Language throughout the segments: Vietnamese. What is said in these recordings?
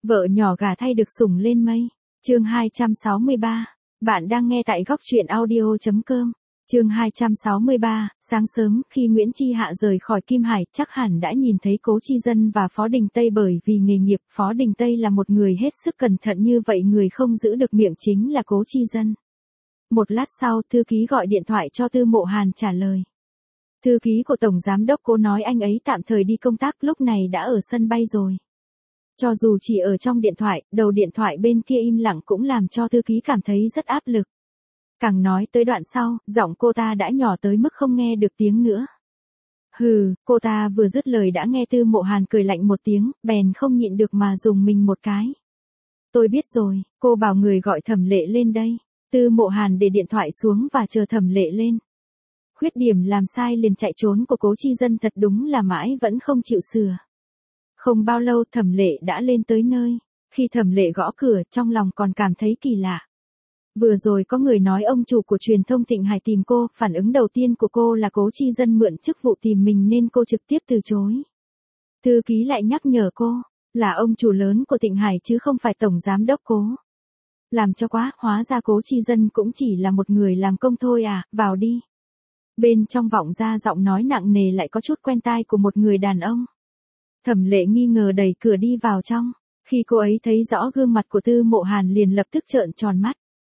Vợ nhỏ gả thay được sủng lên mây. Chương 263. Bạn đang nghe tại góc truyện audio.com. Chương 263, sáng sớm khi Nguyễn Chi Hạ rời khỏi Kim Hải, chắc hẳn đã nhìn thấy Cố Chi Dân và Phó Đình Tây, bởi vì nghề nghiệp Phó Đình Tây là một người hết sức cẩn thận, như vậy người không giữ được miệng chính là Cố Chi Dân. Một lát sau, thư ký gọi điện thoại cho Tư Mộ Hàn trả lời. Thư ký của Tổng Giám đốc Cố nói anh ấy tạm thời đi công tác, lúc này đã ở sân bay rồi. Cho dù chỉ ở trong điện thoại, đầu điện thoại bên kia im lặng cũng làm cho thư ký cảm thấy rất áp lực. Càng nói tới đoạn sau, giọng cô ta đã nhỏ tới mức không nghe được tiếng nữa. Hừ, cô ta vừa dứt lời đã nghe Tư Mộ Hàn cười lạnh một tiếng, bèn không nhịn được mà dùng mình một cái. Tôi biết rồi, cô bảo người gọi Thẩm Lệ lên đây. Tư Mộ Hàn để điện thoại xuống và chờ Thẩm Lệ lên. Khuyết điểm làm sai liền chạy trốn của Cố Chi Dân thật đúng là mãi vẫn không chịu sửa. Không bao lâu Thẩm Lệ đã lên tới nơi. Khi Thẩm Lệ gõ cửa, trong lòng còn cảm thấy kỳ lạ. Vừa rồi có người nói ông chủ của truyền thông Thịnh Hải tìm cô, phản ứng đầu tiên của cô là Cố Chi Dân mượn chức vụ tìm mình nên cô trực tiếp từ chối. Thư ký lại nhắc nhở cô, là ông chủ lớn của Thịnh Hải chứ không phải Tổng Giám đốc Cố. Làm cho quá, hóa ra Cố Chi Dân cũng chỉ là một người làm công thôi à, vào đi. Bên trong vọng ra giọng nói nặng nề lại có chút quen tai của một người đàn ông. Thẩm Lệ nghi ngờ đẩy cửa đi vào trong. Khi cô ấy thấy rõ gương mặt của Tư Mộ Hàn liền lập tức trợn tròn mắt.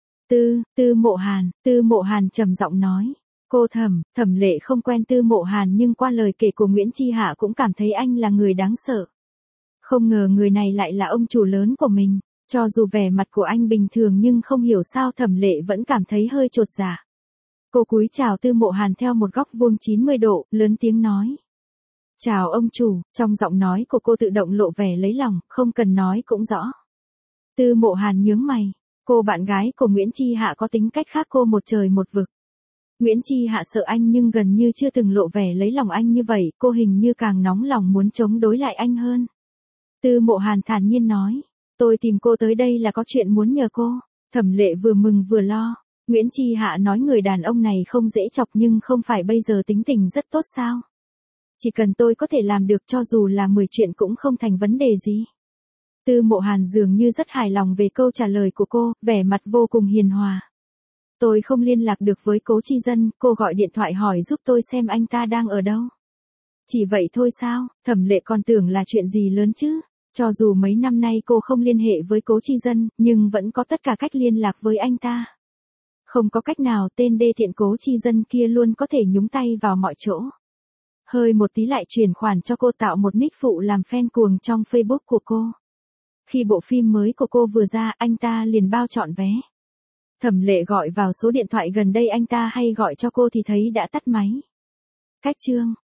Tư Mộ Hàn trầm giọng nói. Cô Thẩm Lệ không quen Tư Mộ Hàn nhưng qua lời kể của Nguyễn Chi Hạ cũng cảm thấy anh là người đáng sợ. Không ngờ người này lại là ông chủ lớn của mình. Cho dù vẻ mặt của anh bình thường nhưng không hiểu sao Thẩm Lệ vẫn cảm thấy hơi chột dạ. Cô cúi chào Tư Mộ Hàn theo một góc vuông 90 độ, lớn tiếng nói. Chào ông chủ, trong giọng nói của cô tự động lộ vẻ lấy lòng, không cần nói cũng rõ. Tư Mộ Hàn nhướng mày, cô bạn gái của Nguyễn Chi Hạ có tính cách khác cô một trời một vực. Nguyễn Chi Hạ sợ anh nhưng gần như chưa từng lộ vẻ lấy lòng anh như vậy, cô hình như càng nóng lòng muốn chống đối lại anh hơn. Tư Mộ Hàn thản nhiên nói, tôi tìm cô tới đây là có chuyện muốn nhờ cô. Thẩm Lệ vừa mừng vừa lo. Nguyễn Chi Hạ nói người đàn ông này không dễ chọc nhưng không phải bây giờ tính tình rất tốt sao? Chỉ cần tôi có thể làm được cho dù là 10 chuyện cũng không thành vấn đề gì. Tư Mộ Hàn dường như rất hài lòng về câu trả lời của cô, vẻ mặt vô cùng hiền hòa. Tôi không liên lạc được với Cố Chi Dân, cô gọi điện thoại hỏi giúp tôi xem anh ta đang ở đâu. Chỉ vậy thôi sao? Thẩm Lệ còn tưởng là chuyện gì lớn chứ. Cho dù mấy năm nay cô không liên hệ với Cố Chi Dân, nhưng vẫn có tất cả cách liên lạc với anh ta. Không có cách nào, tên đê tiện Cố Chi Dân kia luôn có thể nhúng tay vào mọi chỗ. Hơi một tí lại chuyển khoản cho cô, tạo một nick phụ làm fan cuồng trong Facebook của cô. Khi bộ phim mới của cô vừa ra, anh ta liền bao trọn vé. Thẩm Lệ gọi vào số điện thoại gần đây anh ta hay gọi cho cô thì thấy đã tắt máy. Cách chương.